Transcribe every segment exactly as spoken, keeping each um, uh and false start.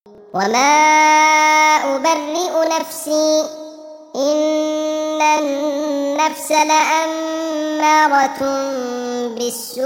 وما أبرئ نفسي إن النفس لأمارة بالسوء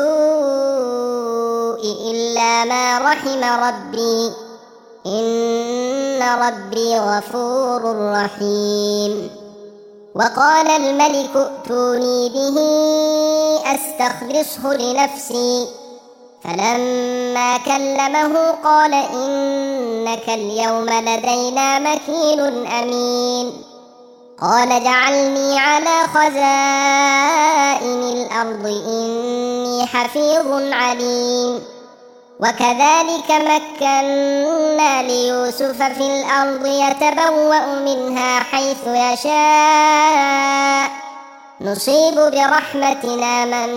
إلا ما رحم ربي إن ربي غفور رحيم. وقال الملك ائتوني به أستخلصه لنفسي فلما كلمه قال إنك اليوم لدينا مكين أمين. قال اجعلني على خزائن الأرض إني حفيظ عليم. وكذلك مكنا ليوسف في الأرض يتبوأ منها حيث يشاء نصيب برحمتنا من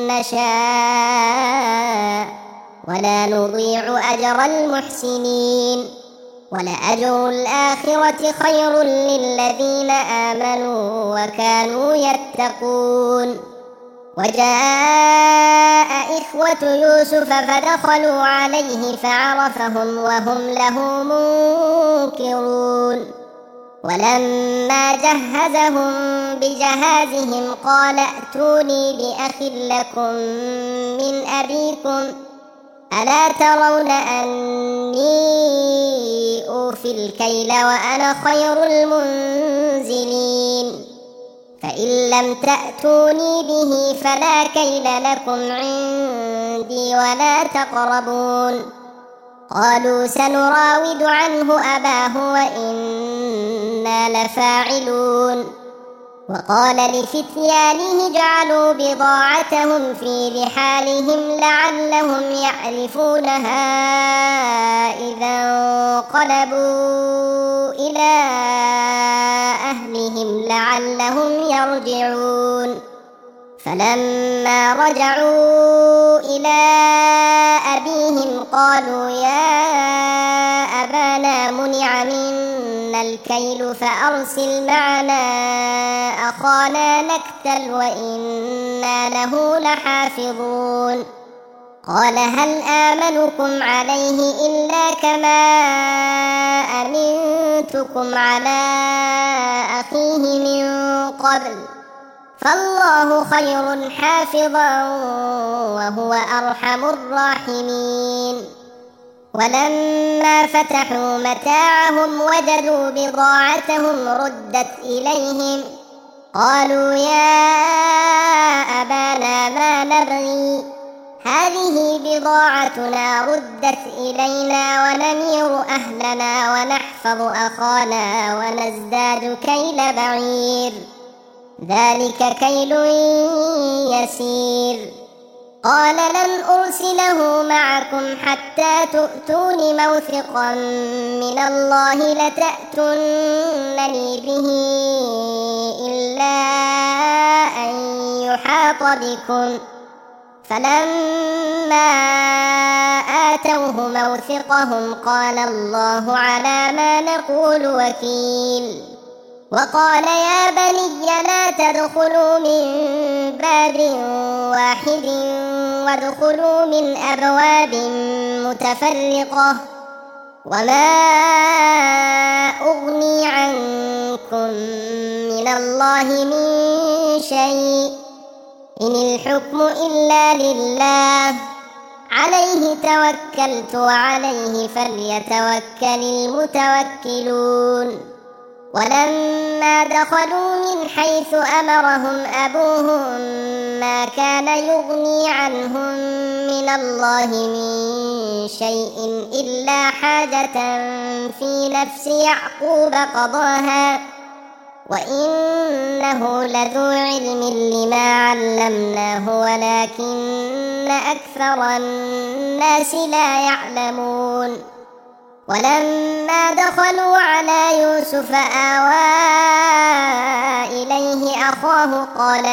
نشاء ولا نضيع أجر المحسنين ولأجر الآخرة خير للذين آمنوا وكانوا يتقون. وجاء إخوة يوسف فدخلوا عليه فعرفهم وهم له منكرون. ولما جهزهم بجهازهم قال ائتوني بأخ لكم من أبيكم ألا ترون أني أوفي الكيل وأنا خير المنزلين فإن لم تأتوني به فلا كيل لكم عندي ولا تقربون. قالوا سنراود عنه أباه وإنا لفاعلون. وقال لفتيانه اجعلوا بضاعتهم في رحالهم لعلهم يعرفونها إذا انقلبوا إلى أهلهم لعلهم يرجعون. فلما رجعوا إلى أبيهم قالوا يا أبانا منع منا الكيل فأرسل معنا أخانا نكتل وإنا له لحافظون. قال هل آمنكم عليه إلا كما أمنتكم على أخيه من قبل فالله خير حافظا وهو أرحم الراحمين. ولما فتحوا متاعهم وجدوا بضاعتهم ردت إليهم قالوا يا أبانا ما نبغي هذه بضاعتنا ردت إلينا ونمير أهلنا ونحفظ أخانا ونزداد كيل بعير ذلك كيل يسير. قال لن أرسله معكم حتى تؤتون موثقا من الله لتأتونني به إلا أن يحاط بكم. فلما آتوه موثقهم قال الله على ما نقول وكيل. وقال يا بني لا تدخلوا من باب واحد وادخلوا من أبواب متفرقة وما أغني عنكم من الله من شيء إن الحكم إلا لله عليه توكلت وعليه فليتوكل المتوكلون. ولما دخلوا من حيث أمرهم أبوهم ما كان يغني عنهم من الله من شيء إلا حاجة في نفس يعقوب قضاها وإنه لذو علم لما علمناه ولكن أكثر الناس لا يعلمون. ولما دخلوا على يوسف آوى إليه أخاه قال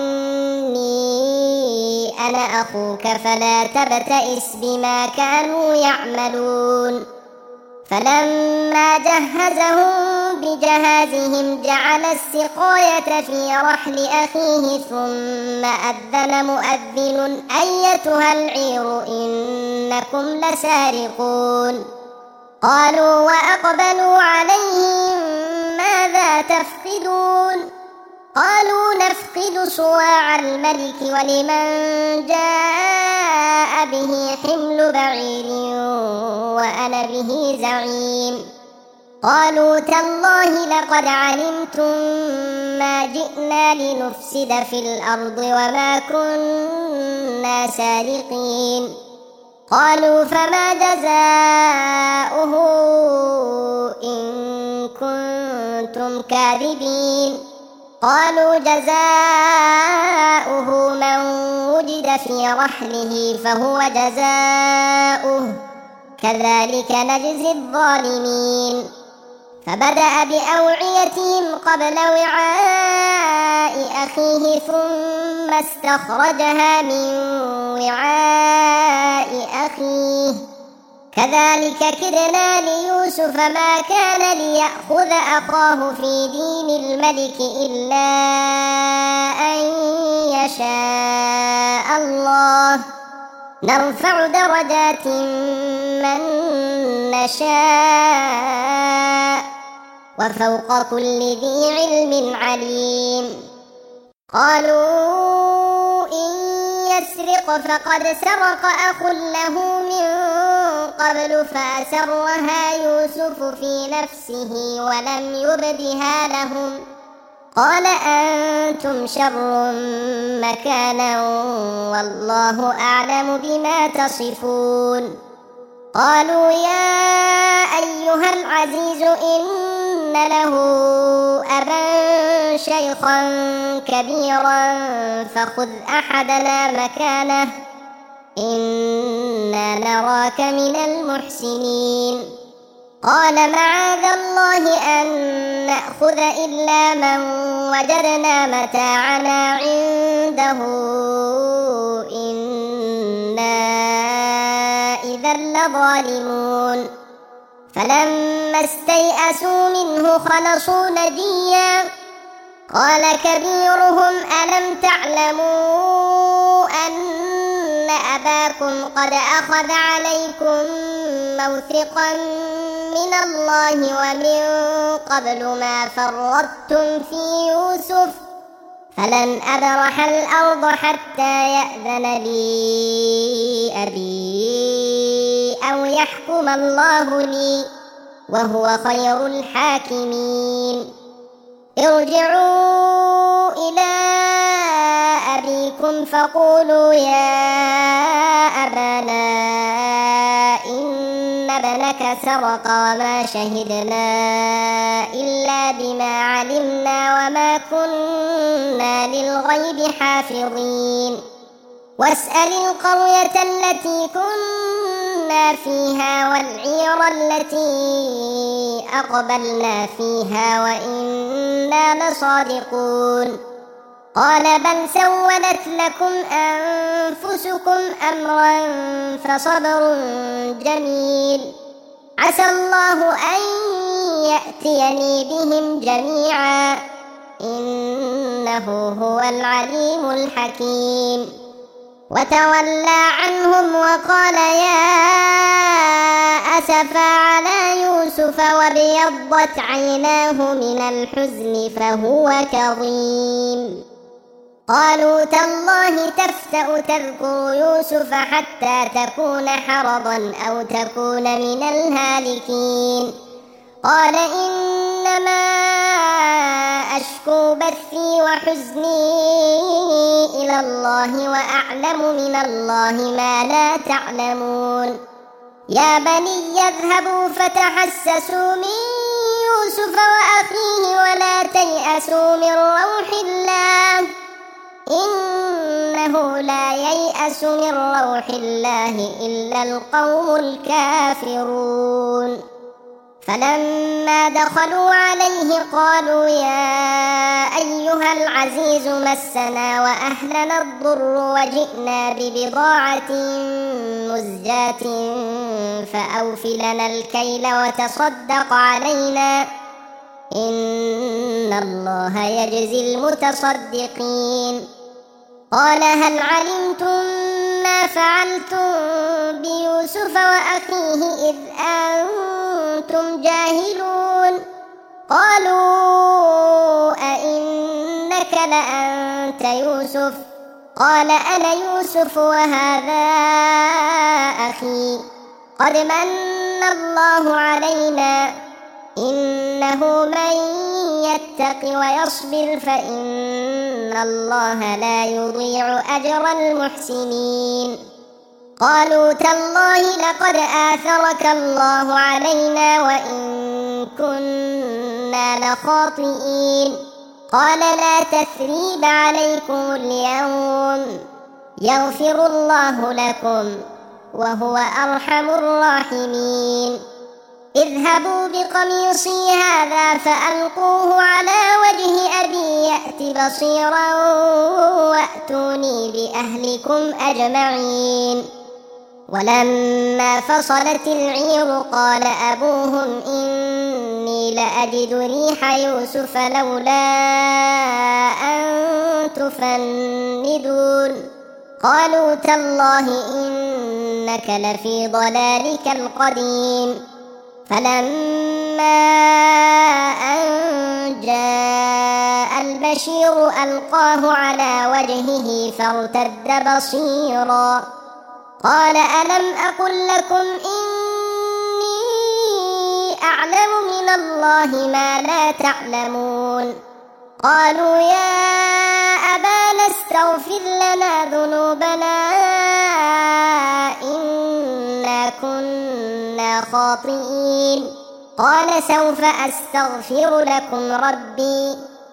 إني أنا أخوك فلا تبتئس بما كانوا يعملون. فلما جهزهم بجهازهم جعل السقاية في رحل أخيه ثم أذن مؤذن أيتها العير إنكم لسارقون. قالوا وأقبلوا عليهم ماذا تفقدون قالوا نفقد صواع الملك ولمن جاء به حمل بعير وأنا به زعيم قالوا تالله لقد علمتم ما جئنا لنفسد في الأرض وما كنا سارقين قالوا فما جزاؤه إن كنتم كاذبين قالوا جزاؤه من وجد في رحله فهو جزاؤه كذلك نجزي الظالمين فبدأ بأوعيتهم قبل وعاء أخيه ثم استخرجها من وعاء أخيه كذلك كدنا ليوسف ما كان ليأخذ أخاه في دين الملك إلا أن يشاء الله نرفع درجات من نشاء وفوق كل ذي علم عليم قالوا إن يسرق فقد سرق أخ له من قبل فأسرها يوسف في نفسه ولم يبدها لهم قال أنتم شر مكانا والله أعلم بما تصفون قالوا يا أيها العزيز إن له أبا شيخا كبيرا فخذ أحدنا مكانه إنا نراك من المحسنين قال معاذ الله أن نأخذ إلا من وجدنا متاعنا عنده إنا إذا لظالمون فلما استيئسوا منه خلصوا نجيا قال كبيرهم ألم تعلموا أن أباكم قد أخذ عليكم موثقا من الله ومن قبل ما فرطتم في يوسف فلن أبرح الأرض حتى يأذن لي أبي أو يحكم الله لي وهو خير الحاكمين ارجعوا إلى أبيكم فقولوا يا أبانا إن ابنك سرق وما شهدنا إلا بما علمنا وما كنا للغيب حافظين واسأل القرية التي كنا فيها والعير التي أقبلنا فيها وإنا لصادقون قال بل سولت لكم أنفسكم أمرا فصبر جميل عسى الله أن يأتيني بهم جميعا إنه هو العليم الحكيم وتولى عنهم وقال يا أسفا على يوسف وابيضت عيناه من الحزن فهو كظيم قالوا تالله تفتأ تذكر يوسف حتى تكون حرضا أو تكون من الهالكين قال إنما أشكو بثي وحزني إلى الله وأعلم من الله ما لا تعلمون يا بني اذهبوا فتحسسوا من يوسف وأخيه ولا تيأسوا من روح الله إنه لا ييأس من روح الله إلا القوم الكافرون فلما دخلوا عليه قالوا يا أيها العزيز مسنا وأهلنا الضر وجئنا ببضاعة مزجاة فأوف لنا الكيل وتصدق علينا إن الله يجزي المتصدقين قال هل علمتم ما فعلتم بيوسف وأخيه إذ أنتم جاهلون قالوا أئنك لأنت يوسف قال أنا يوسف وهذا أخي قد من الله علينا إنه من يتق ويصبر فإن الله لا يضيع أجر المحسنين قالوا تالله لقد آثرك الله علينا وإن كنا لخاطئين قال لا تثريب عليكم اليوم يغفر الله لكم وهو أرحم الراحمين اذهبوا بقميصي هذا فألقوه على وجه أبي يأت بصيرا وأتوني بأهلكم أجمعين ولما فصلت العير قال أبوهم إني لأجد ريح يوسف لولا أن تفندون قالوا تالله إنك لفي ضلالك القديم فلما أن جاء البشير ألقاه على وجهه فارتد بصيرا قال ألم أقل لكم إني أعلم من الله ما لا تعلمون قالوا يا أبانا استغفر لنا ذنوبنا إنا كنا خاطئين قال سوف أستغفر لكم ربي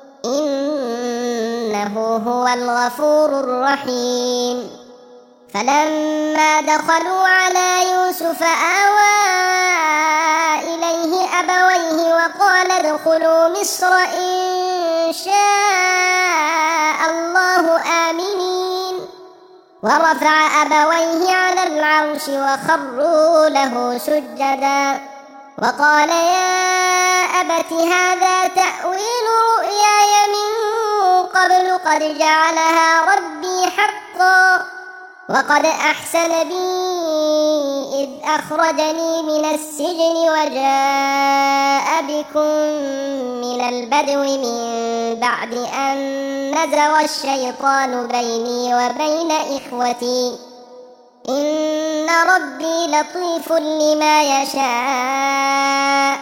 إنه هو الغفور الرحيم فلما دخلوا على يوسف آوى إليه أبويه وقال ادخلوا مصر إن شاء الله آمنين ورفع أبويه على العرش وخروا له سجدا وقال يا أبت هذا تأويل رؤياي من قبل قد جعلها ربي حقا وقد أحسن بي إذ أخرجني من السجن وجاء بكم من البدو من بعد أن نزغ الشيطان بيني وبين إخوتي إن ربي لطيف لما يشاء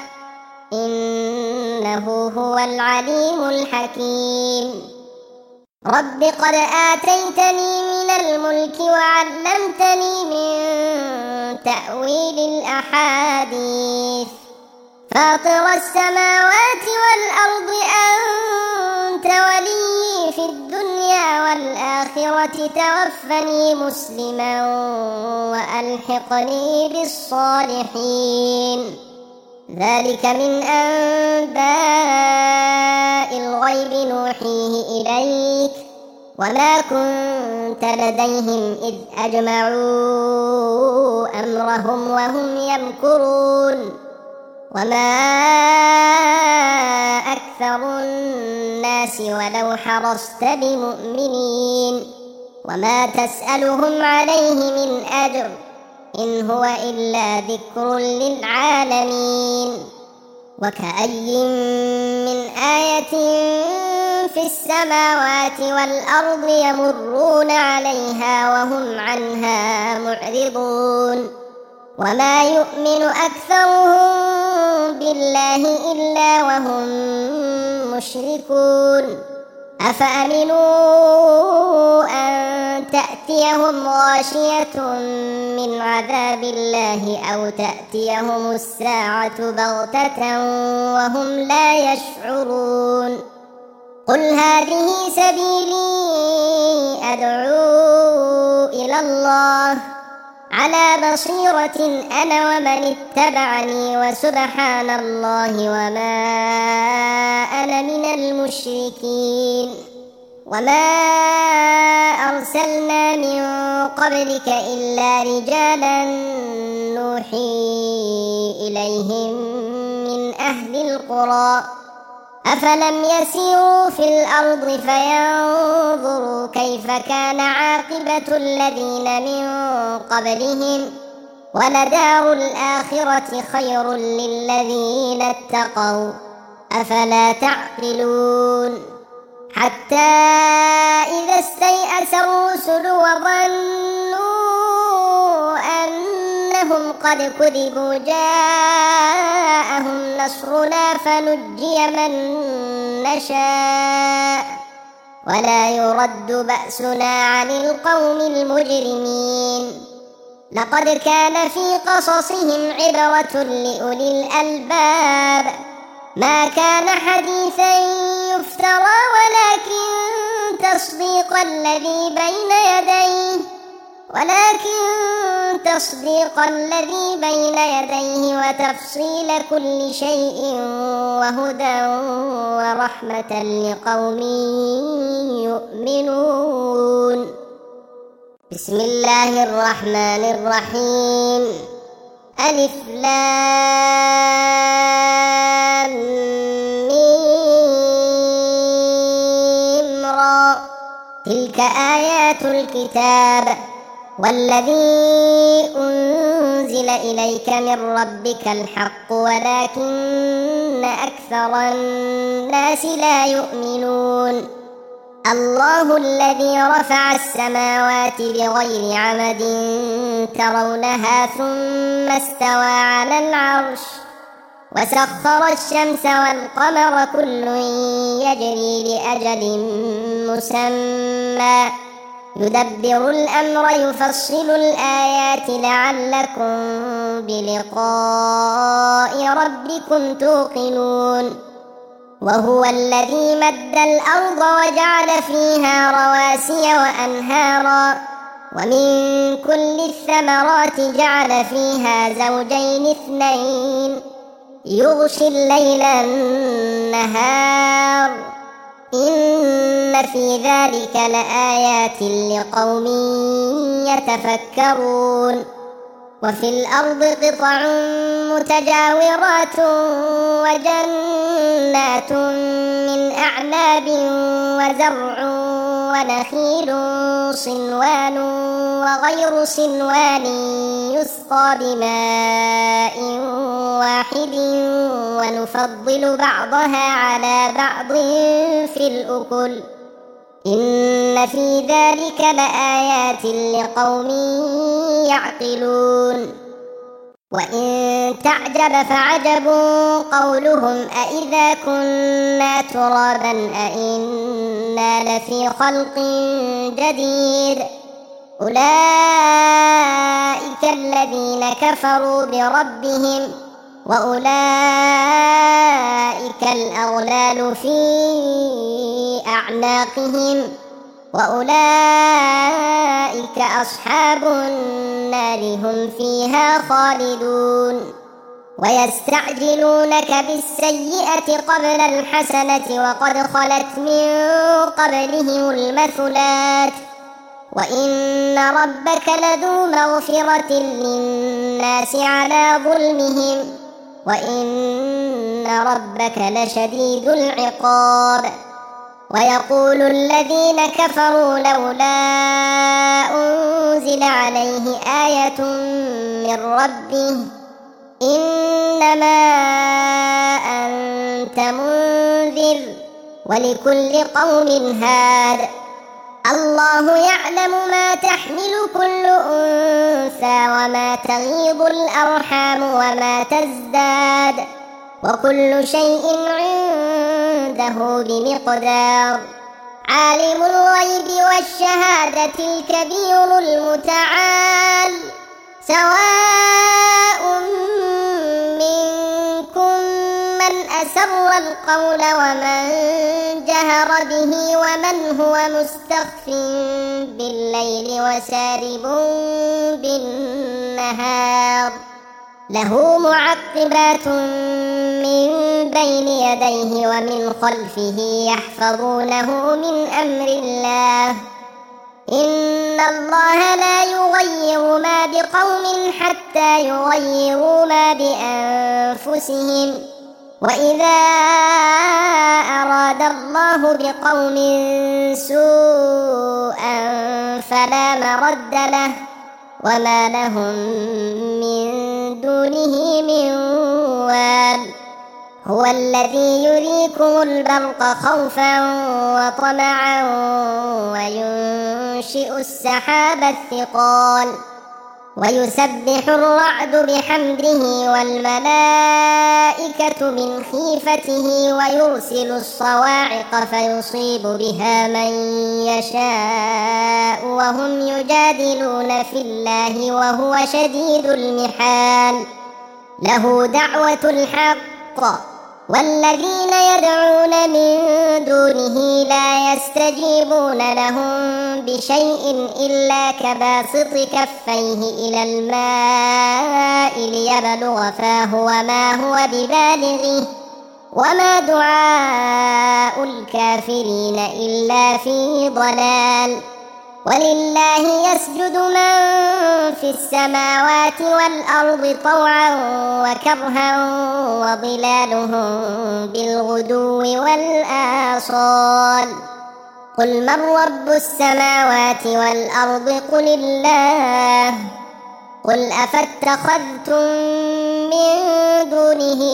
إنه هو العليم الحكيم رب قد آتيتني من الملك وعلمتني من تأويل الأحاديث فاطر السماوات والأرض أنت ولي في الدنيا والآخرة توفني مسلما وألحقني بالصالحين ذلك من أنباء الغيب نوحيه إليك وما كنت لديهم إذ أجمعوا أمرهم وهم يمكرون وما أكثر الناس ولو حرصت بمؤمنين وما تسألهم عليه من أجر إن هو إلا ذكر للعالمين وكأي من آية في السماوات والأرض يمرون عليها وهم عنها معرضون وما يؤمن أكثرهم بالله إلا وهم مشركون أفأمنوا أن تأتيهم غاشية من عذاب الله أو تأتيهم الساعة بغتة وهم لا يشعرون قل هذه سبيلي أدعو إلى الله على بصيرة أنا ومن اتبعني وسبحان الله وما أنا من المشركين وما أرسلنا من قبلك إلا رجالا نوحي إليهم من أهل القرى أفلم يسيروا في الأرض فينظروا كيف كان عاقبة الذين من قبلهم ولدار الآخرة خير للذين اتقوا أفلا تعقلون حتى إذا استيأس الرسل وظنوا أنهم قد كذبوا جاءهم نصرنا فنجي من نشاء ولا يرد بأسنا عن القوم المجرمين لقد كان في قصصهم عبرة لأولي الألباب ما كان حديثا يفترى ولكن تصديق الذي بين يديه ولكن تصديق الذي بين يديه وتفصيل كل شيء وهدى ورحمة لقوم يؤمنون. بسم الله الرحمن الرحيم. ألف لام ميم را تلك آيات الكتاب والذي أنزل إليك من ربك الحق ولكن أكثر الناس لا يؤمنون. الله الذي رفع السماوات بغير عمد ترونها ثم استوى على العرش وسخر الشمس والقمر كل يجري لأجل مسمى يدبر الأمر يفصل الآيات لعلكم بلقاء ربكم توقنون. وهو الذي مد الأرض وجعل فيها رواسي وأنهارا ومن كل الثمرات جعل فيها زوجين اثنين يغشي الليل النهار إن في ذلك لآيات لقوم يتفكرون. وفي الأرض قطع متجاورات وجنات من أعناب وزرع ونخيل صنوان وغير صنوان يسقى بماء واحد ونفضل بعضها على بعض في الأكل إن في ذلك لآيات لقوم يعقلون. وإن تعجب فعجب قولهم أإذا كنا ترابا أإنا لفي خلق جديد أولئك الذين كفروا بربهم وأولئك الأغلال في أعناقهم وأولئك أصحاب النار هم فيها خالدون. ويستعجلونك بالسيئة قبل الحسنة وقد خلت من قبلهم المثلات وإن ربك لذو مغفرة للناس على ظلمهم وإن ربك لشديد العقاب. ويقول الذين كفروا لولا أنزل عليه آية من ربه إنما أنت منذر ولكل قوم هاد الله يعلم ما تحمل كل أنثى وما تغيض الأرحام وما تزداد وكل شيء عنده بمقدار. عالم الغيب والشهادة الكبير المتعال سواء منكم من أسر القول ومن جهر به ومن هو مستخف بالليل وسارب بالنهار له معقبات من بين يديه ومن خلفه يحفظونه من أمر الله إن الله لا يغير ما بقوم حتى يغيروا ما بأنفسهم وإذا أراد الله بقوم سوءا فلا مرد له وما لهم من دونه من وال هو الذي يريكم البرق خوفا وطمعا وينشئ السحاب الثقال ويسبح الرعد بحمده والملائكة من خيفته ويرسل الصواعق فيصيب بها من يشاء وهم يجادلون في الله وهو شديد المحال له دعوة الحق والذين يدعون من دونه لا يستجيبون لهم بشيء إلا كباسط كفيه إلى الماء ليبلغ فاه وما هو ببالغه وما دعاء الكافرين إلا في ضلال ولله يسجد من في السماوات والأرض طوعا وكرها وظلالهم بالغدو والآصال قل من رب السماوات والأرض قل الله قل أفاتخذتم من دونه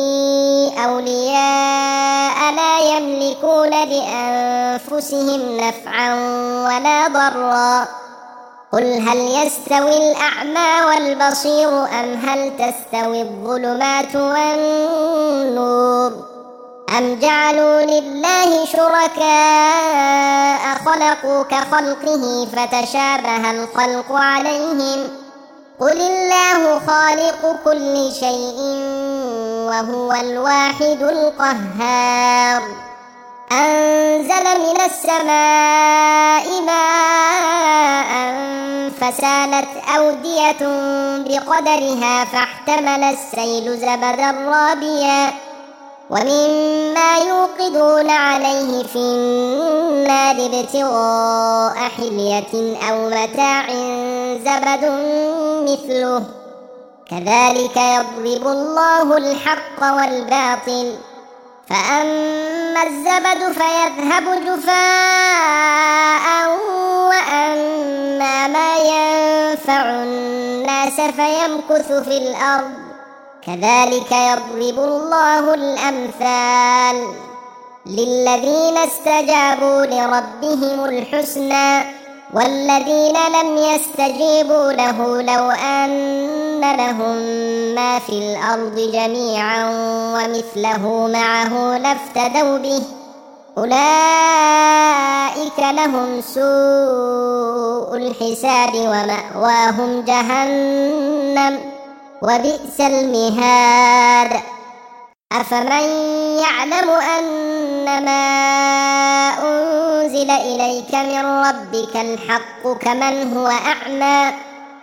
أولياء لا يملكون لأنفسهم نفعا ولا ضرا قل هل يستوي الأعمى والبصير أم هل تستوي الظلمات والنور أم جعلوا لله شركاء خلقوا كخلقه فتشابه الخلق عليهم قل الله خالق كل شيء وهو الواحد القهار أنزل من السماء ماء فسالت أودية بقدرها فاحتمل السيل زبدا رابيا ومما يوقدون عليه في النار ابتغاء حلية أو متاع زبد مثله كذلك يضرب الله الحق والباطل فأما الزبد فيذهب جفاء وأما ما ينفع الناس فيمكث في الأرض كذلك يضرب الله الأمثال للذين استجابوا لربهم الحسنى والذين لم يستجيبوا له لو أن لهم ما في الأرض جميعا ومثله معه لافتدوا به أولئك لهم سوء الحساب ومأواهم جهنم وبئس المهاد أفمن يعلم أنما أنزل إليك من ربك الحق كمن هو أعمى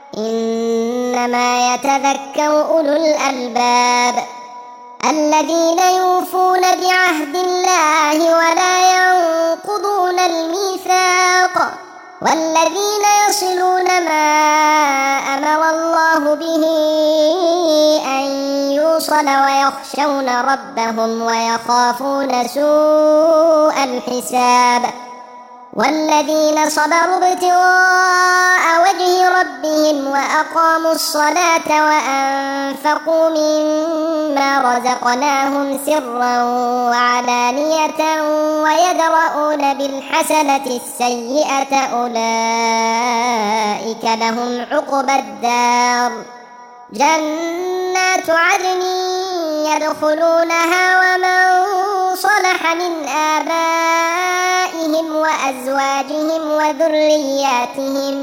إنما يتذكر أولو الألباب الذين يوفون بعهد الله ولا ينقضون الميثاق والذين يصلون ما أمر الله به أن يوصل ويخشون ربهم ويخافون سوء الحساب والذين صبروا ابتغاء وجه ربهم وأقاموا الصلاة وأنفقوا مما رزقناهم سرا وعلانية ويدرؤون بالحسنة السيئة أولئك لهم عقبى الدار جنات عدن يدخلونها ومن صلح من آبائهم وأزواجهم وذرياتهم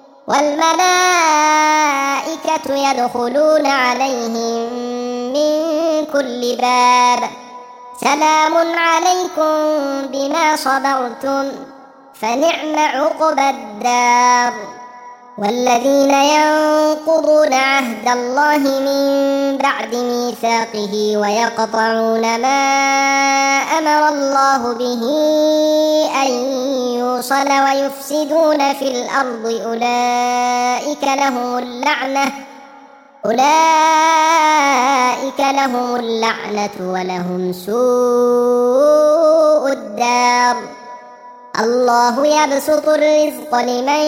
والملائكة يدخلون عليهم من كل باب سلام عليكم بما صبرتم فنعم عقبى الدار والذين ينقضون عهد الله من بعد ميثاقه ويقطعون ما أمر الله به أن يوصل ويفسدون في الأرض أولئك لهم اللعنة أولئك لهم اللعنة ولهم سوء الدار. الله يبسط الرزق لمن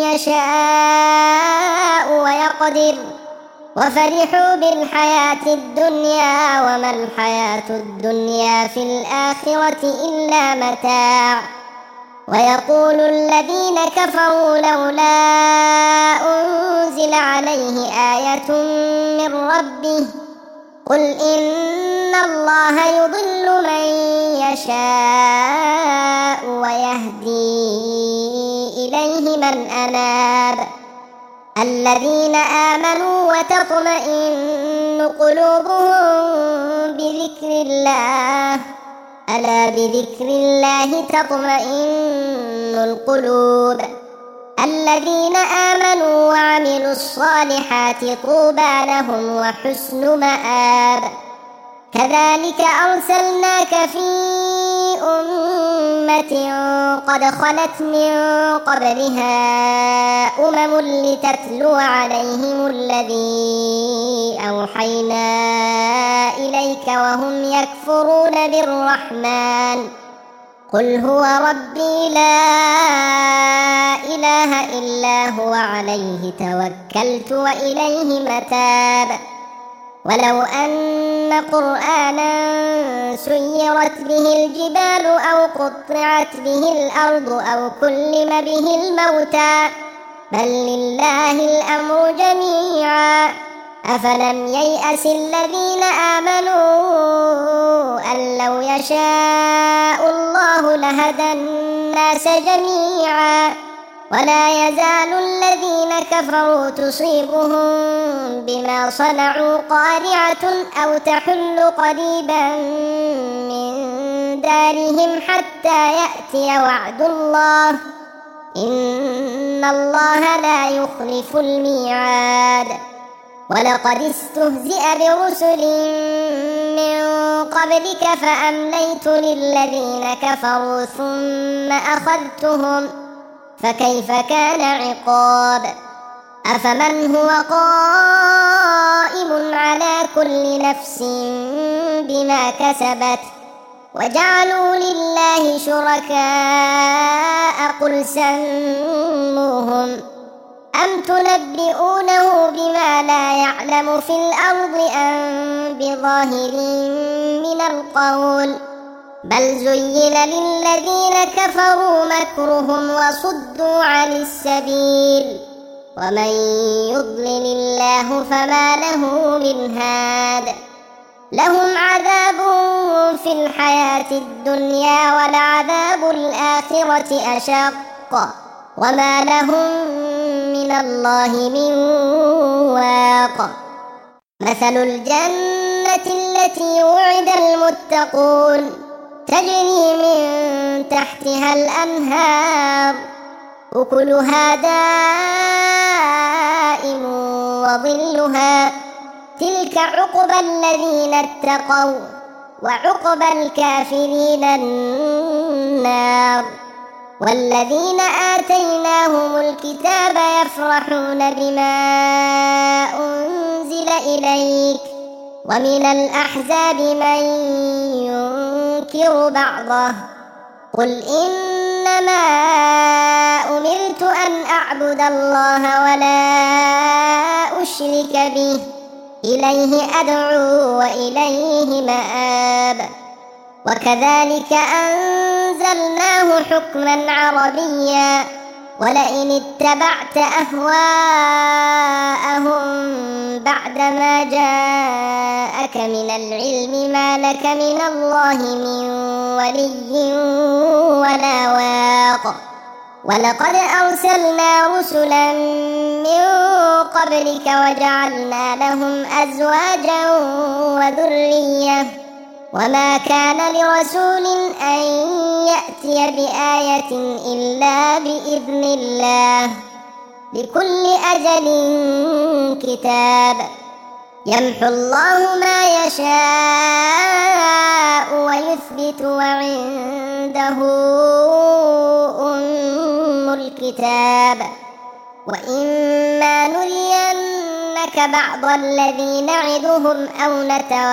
يشاء ويقدر وفرحوا بالحياة الدنيا وما الحياة الدنيا في الآخرة إلا متاع. ويقول الذين كفروا لولا أنزل عليه آية من ربه قل إن الله يضل من يشاء ويهدي إليه من أناب. الذين آمنوا وتطمئن قلوبهم بذكر الله ألا بذكر الله تطمئن القلوب. الذين آمنوا وعملوا الصالحات طوبى لهم وحسن مآب. كذلك أرسلناك في أمة قد خلت من قبلها أمم لتتلو عليهم الذي أوحينا إليك وهم يكفرون بالرحمن قل هو ربي لا إله إلا هو عليه توكلت وإليه متاب. ولو أن قرآنا سيرت به الجبال أو قطعت به الأرض أو كلم به الموتى بل لله الأمر جميعا أفلم ييأس الذين آمنوا أن لو يشاء الله لهدى الناس جميعا ولا يزال الذين كفروا تصيبهم بما صنعوا قارعة أو تحل قريبا من دارهم حتى يأتي وعد الله إن الله لا يخلف الميعاد. ولقد استهزئ برسل من قبلك فأمليت للذين كفروا ثم أخذتهم فكيف كان عقاب. أفمن هو قائم على كل نفس بما كسبت وجعلوا لله شركاء قل سموهم أم تنبئونه بما لا يعلم في الأرض أم بظاهر من القول بل زين للذين كفروا مكرهم وصدوا عن السبيل ومن يضلل الله فما له من هاد. لهم عذاب في الحياة الدنيا ولعذاب الآخرة أشق وما لهم من الله من واق. مثل الجنة التي وعد المتقون تجري من تحتها الأنهار أكلها دائم وظلها تلك عقبى الذين اتقوا وعقبى الكافرين النار. والذين آتيناهم الكتاب يفرحون بما أنزل إليك ومن الأحزاب من ينكر بعضه قل إنما أمرت أن أعبد الله ولا أشرك به إليه أدعو وإليه مآب. وكذلك أنزلناه حكما عربيا ولئن اتبعت أهواءهم بعدما جاءك من العلم ما لك من الله من ولي ولا واق. ولقد أرسلنا رسلا من قبلك وجعلنا لهم أزواجا وذرية وما كان لرسول أن يأتي بآية إلا بإذن الله لكل أجل كتاب. يمحو الله ما يشاء ويثبت وعنده أم الكتاب. وإما نرينك بعض الذي نعدهم أو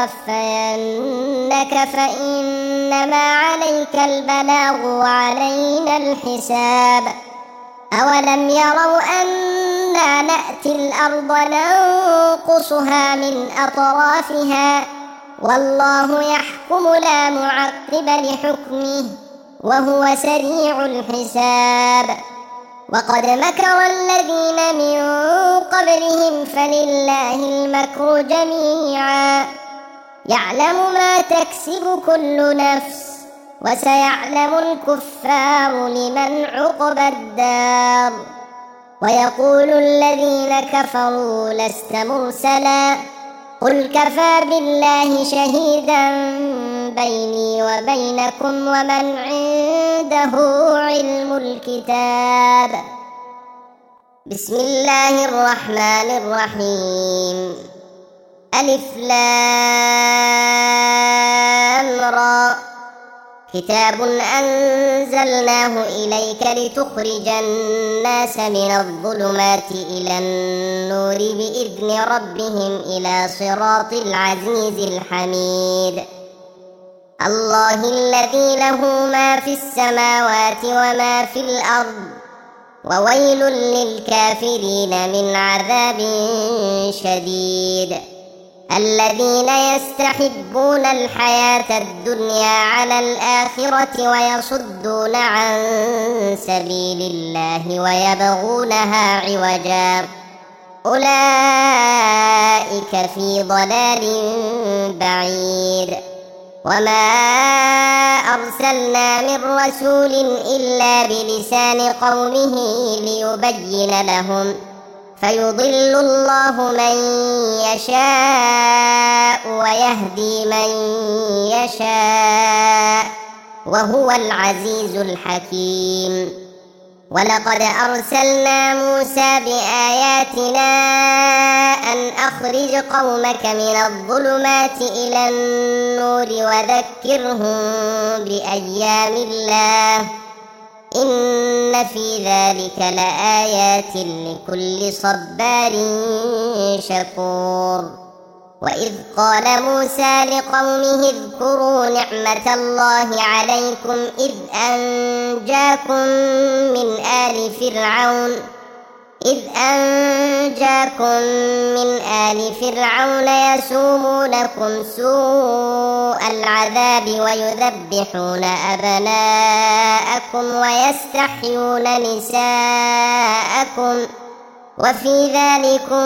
نتوفينك فإنما عليك البلاغ وعلينا الحساب أولم يروا أنا نأتي الأرض ننقصها من أطرافها والله يحكم لا معقب لحكمه وهو سريع الحساب وقد مكر الذين من قبلهم فلله المكر جميعا يعلم ما تكسب كل نفس وسيعلم الكفار لمن عقبى الدار ويقول الذين كفروا لست مرسلا قل كفى بالله شهيدا بيني وبينكم ومن عنده علم الكتاب بسم الله الرحمن الرحيم ألف لام را كتاب أنزلناه إليك لتخرج الناس من الظلمات إلى النور بإذن ربهم إلى صراط العزيز الحميد الله الذي له ما في السماوات وما في الأرض وويل للكافرين من عذاب شديد الذين يستحبون الحياة الدنيا على الآخرة ويصدون عن سبيل الله ويبغونها عوجا أولئك في ضلال بعيد وما أرسلنا من رسول إلا بلسان قومه ليبين لهم فيضل الله من يشاء ويهدي من يشاء وهو العزيز الحكيم ولقد أرسلنا موسى بآياتنا أن أخرج قومك من الظلمات إلى النور وذكرهم بأيام الله إن في ذلك لآيات لكل صبار شكور وإذ قال موسى لقومه اذكروا نعمة الله عليكم إذ أنجاكم من آل فرعون إذ أنجاكم من آل فرعون يسومونكم سوء العذاب ويذبحون أبناءكم ويستحيون نساءكم وفي ذلكم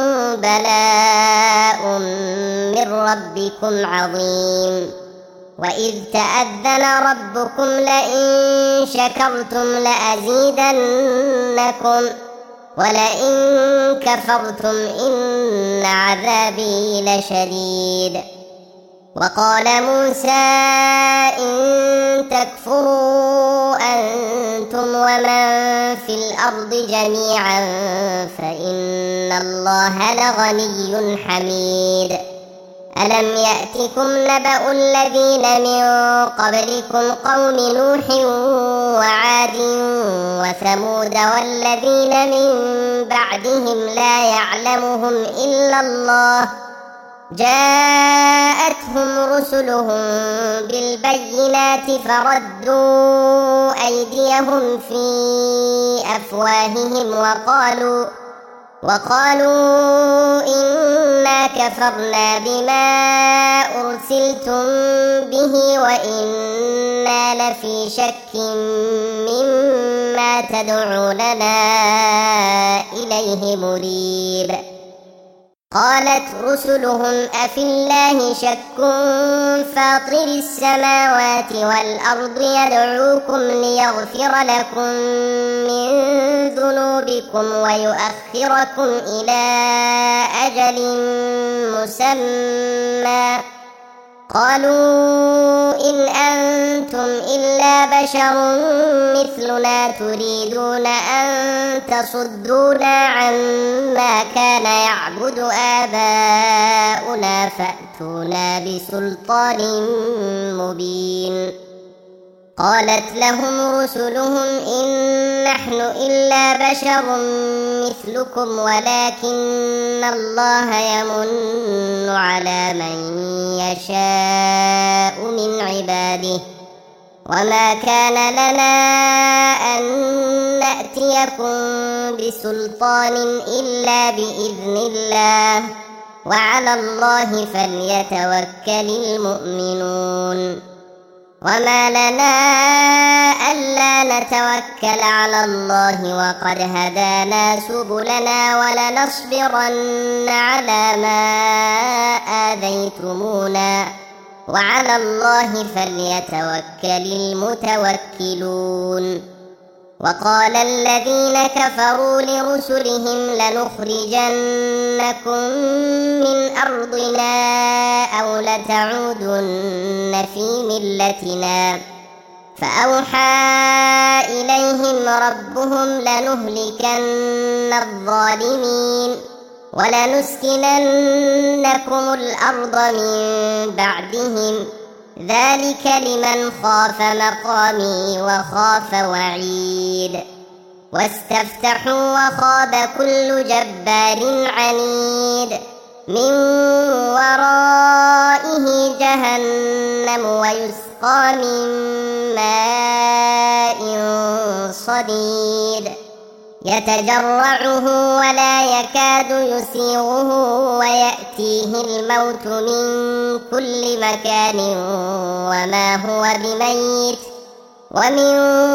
بلاء من ربكم عظيم وإذ تأذن ربكم لئن شكرتم لأزيدنكم ولئن كفرتم إن عذابي لشديد وقال موسى إن تكفروا أنتم ومن في الأرض جميعا فإن الله لغني حميد ألم يأتكم نبأ الذين من قبلكم قوم نوح وعاد وثمود والذين من بعدهم لا يعلمهم إلا الله جاءتهم رسلهم بالبينات فردوا أيديهم في أفواههم وقالوا وقالوا إنا كفرنا بما أرسلتم به وإنا لفي شك مما تدعوننا إليه مريب قالت رسلهم أفي الله شك فاطر السماوات والأرض يدعوكم ليغفر لكم من ذنوبكم ويؤخركم إلى أجل مسمى قالوا إن أنتم إلا بشر مثلنا تريدون أن تصدونا عما كان يعبد آباؤنا فأتونا بسلطان مبين قالت لهم رسلهم إن نحن إلا بشر مثلكم ولكن الله يمن على من يشاء من عباده وما كان لنا أن نأتيكم بسلطان إلا بإذن الله وعلى الله فليتوكل المؤمنون وما لنا ألا نتوكل على الله وقد هدانا سبلنا ولنصبرن على ما آذيتمونا وعلى الله فليتوكل المتوكلون وقال الذين كفروا لرسلهم لنخرجنكم من أرضنا أو لتعودن في ملتنا فأوحى إليهم ربهم لنهلكن الظالمين ولنسكننكم الأرض من بعدهم ذلك لمن خاف مقامي وخاف وعيد واستفتحوا وخاب كل جبار عنيد من ورائه جهنم ويسقى من ماء صديد يتجرعه ولا يكاد يسيغه ويأتيه الموت من كل مكان وما هو بميت ومن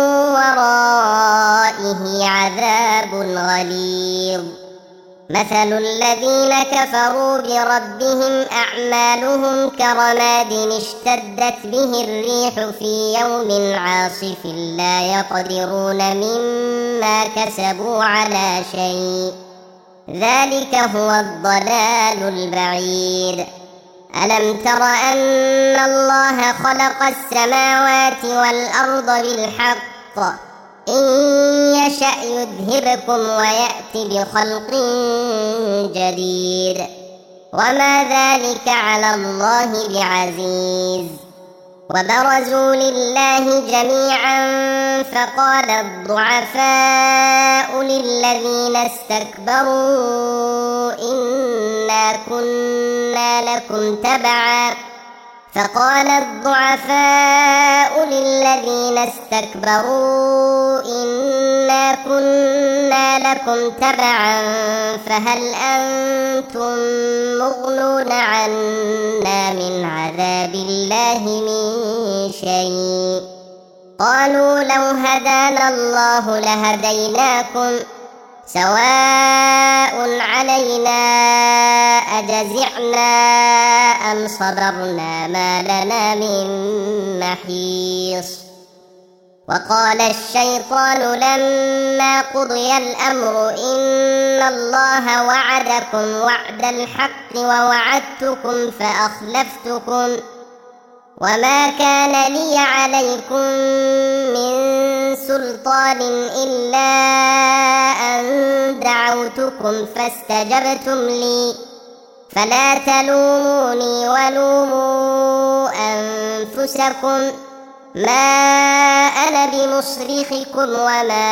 ورائه عذاب غليظ مثل الذين كفروا بربهم أعمالهم كرماد اشتدت به الريح في يوم عاصف لا يقدرون مما كسبوا على شيء ذلك هو الضلال البعيد ألم تر أن الله خلق السماوات والأرض بالحق إن يشأ يذهبكم ويأتي بخلق جديد وما ذلك على الله بعزيز وبرزوا لله جميعا فقال الضعفاء للذين استكبروا إنا كنا لكم تبعا فقال الضعفاء للذين استكبروا إنا كنا لكم تبعا فهل أنتم مغنون عنا من عذاب الله من شيء قالوا لو هدانا الله لهديناكم سواء علينا أجزعنا أم صبرنا ما لنا من محيص وقال الشيطان لما قضي الأمر إن الله وعدكم وعد الحق ووعدتكم فأخلفتكم وما كان لي عليكم من سلطان إلا أن دعوتكم فاستجبتم لي فلا تلوموني ولوموا أنفسكم ما أنا بمصرخكم وما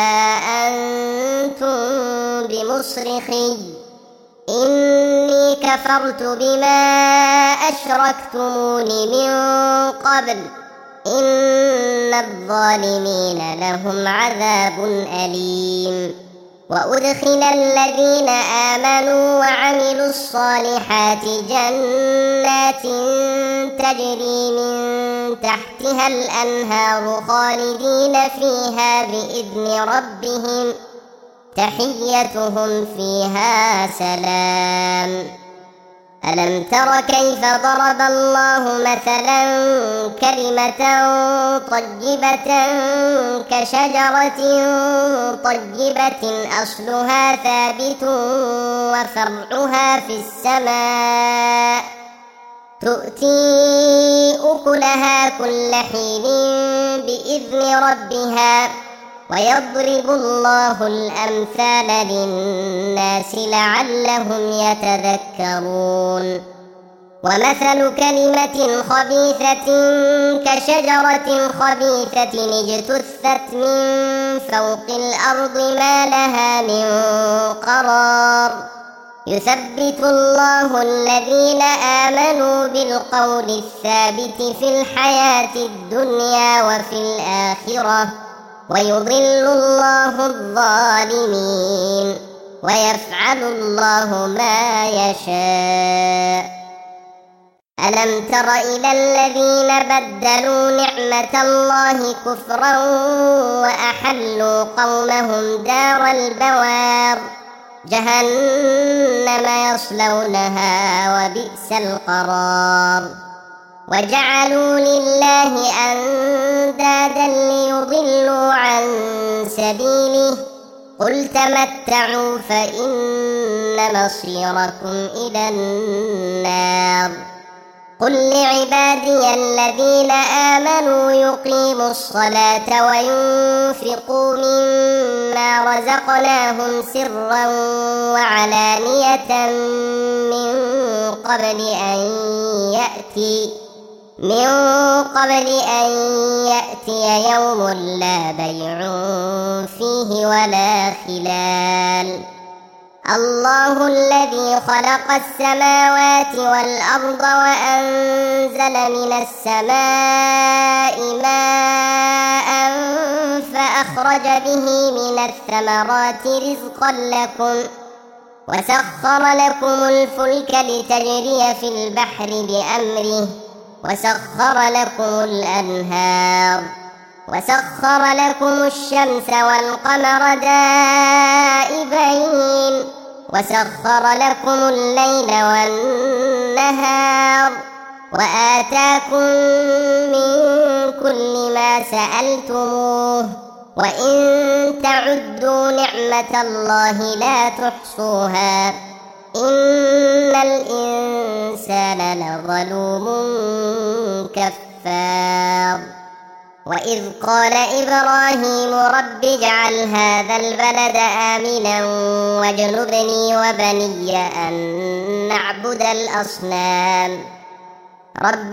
أنتم بمصرخي إني كفرت بما أشركتمون من قبل إن الظالمين لهم عذاب أليم وأدخل الذين آمنوا وعملوا الصالحات جنات تجري من تحتها الأنهار خالدين فيها بإذن ربهم تحيتهم فيها سلام ألم تر كيف ضرب الله مثلا كلمة طيبة كشجرة طيبة أصلها ثابت وفرعها في السماء تؤتي أكلها كل حين بإذن ربها ويضرب الله الأمثال للناس لعلهم يتذكرون ومثل كلمة خبيثة كشجرة خبيثة اجتثت من فوق الأرض ما لها من قرار يثبت الله الذين آمنوا بالقول الثابت في الحياة الدنيا وفي الآخرة ويضل الله الظالمين ويفعل الله ما يشاء. ألم تر إلى الذين بدلوا نعمة الله كفرا وأحلوا قومهم دار البوار جهنم يصلونها وبئس القرار وجعلوا لله أندادا ليضلوا عن سبيله قل تمتعوا فإن مصيركم إلى النار. قل لعبادي الذين آمنوا يقيموا الصلاة وينفقوا مما رزقناهم سرا وعلانية من قبل أن يأتي من قبل أن يأتي يوم لا بيع فيه ولا خلال. الله الذي خلق السماوات والأرض وأنزل من السماء ماء فأخرج به من الثمرات رزقا لكم وسخر لكم الفلك لتجري في البحر بأمره وسخر لكم الأنهار وسخر لكم الشمس والقمر دائبين وسخر لكم الليل والنهار وآتاكم من كل ما سألتموه وإن تعدوا نعمة الله لا تحصوها إن الإنسان لظلوم كفار. وإذ قال إبراهيم رب اجعل هذا البلد آمنا واجنبني وبني أن نعبد الأصنام رب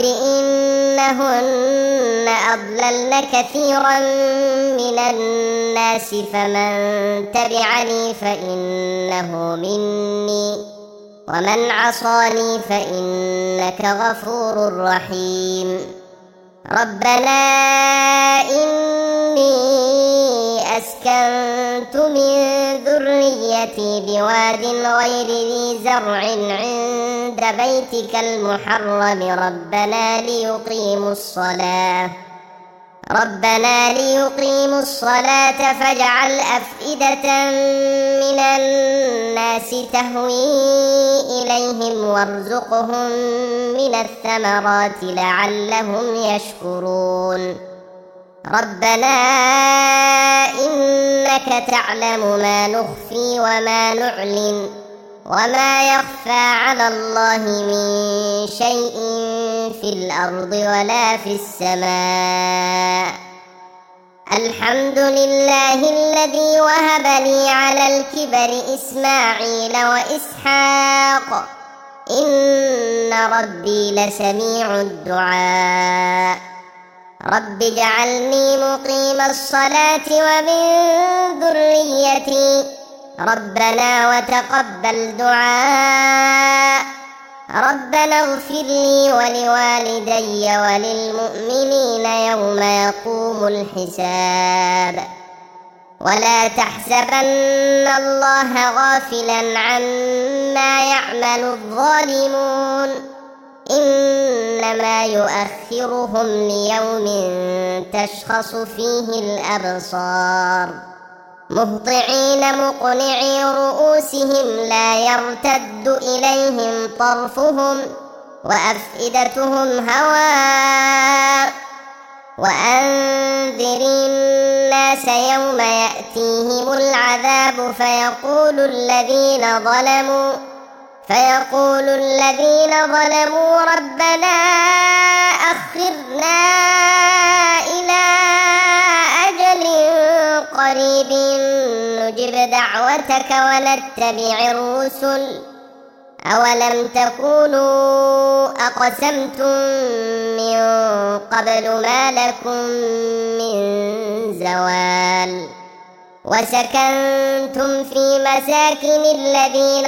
إنهن أضللن كثيرا من الناس فمن تبعني فإنه مني ومن عصاني فإنك غفور رحيم. ربنا إني أسكنت من ذريتي بواد غير ذي زرع عند بيتك المحرم ربنا ليقيموا الصلاة ربنا ليقيموا الصلاة فاجعل أفئدة من الناس تهوي إليهم وارزقهم من الثمرات لعلهم يشكرون. ربنا إنك تعلم ما نخفي وما نعلن وما يخفى على الله من شيء في الأرض ولا في السماء. الحمد لله الذي وهب لي على الكبر إسماعيل وإسحاق إن ربي لسميع الدعاء. رب اجعلني مقيم الصلاة ومن ذريتي ربنا وتقبل دعاء. ربنا اغفر لي ولوالدي وللمؤمنين يوم يقوم الحساب. ولا تحسبن الله غافلا عما يعمل الظالمون إنما يؤخرهم ليوم تشخص فيه الأبصار مهطعين مقنعي رؤوسهم لا يرتد إليهم طرفهم وأفئدتهم هواء. وأنذر الناس يوم يأتيهم العذاب فيقول الذين ظلموا فيقول الذين ظلموا ربنا أخرنا إلى أجل قريب نجب دعوتك ونتبع الرسل أولم تكونوا أقسمتم من قبل ما لكم من زوال وسكنتم في مساكن الذين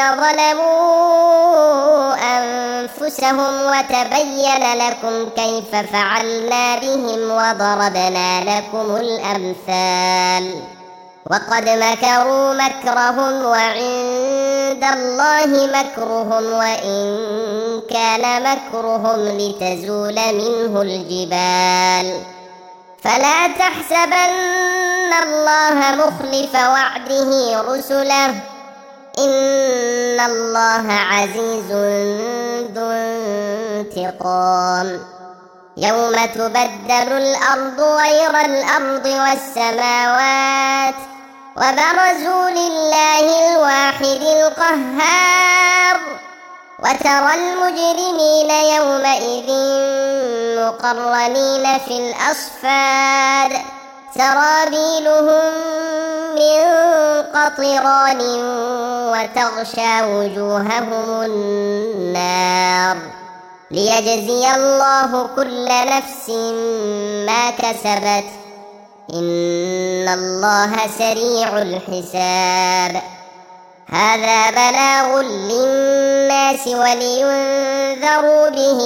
ظلموا أنفسهم وتبين لكم كيف فعلنا بهم وضربنا لكم الأمثال وقد مكروا مكرهم وعند الله مكرهم وإن كان مكرهم لتزول منه الجبال فلا تحسبن الله مخلف وعده رسله إن الله عزيز ذو انتقام يوم تبدل الأرض غير الأرض والسماوات وبرزوا لله الواحد القهار وترى المجرمين يومئذ مقرنين في الأصفاد سرابيلهم من قطران وتغشى وجوههم النار ليجزي الله كل نفس ما كسبت إن الله سريع الحساب هذا بلاغ للناس ولينذروا به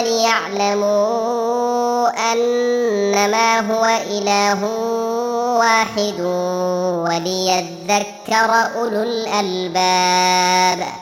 وليعلموا أنما هو إله واحد وليذكر أولو الألباب.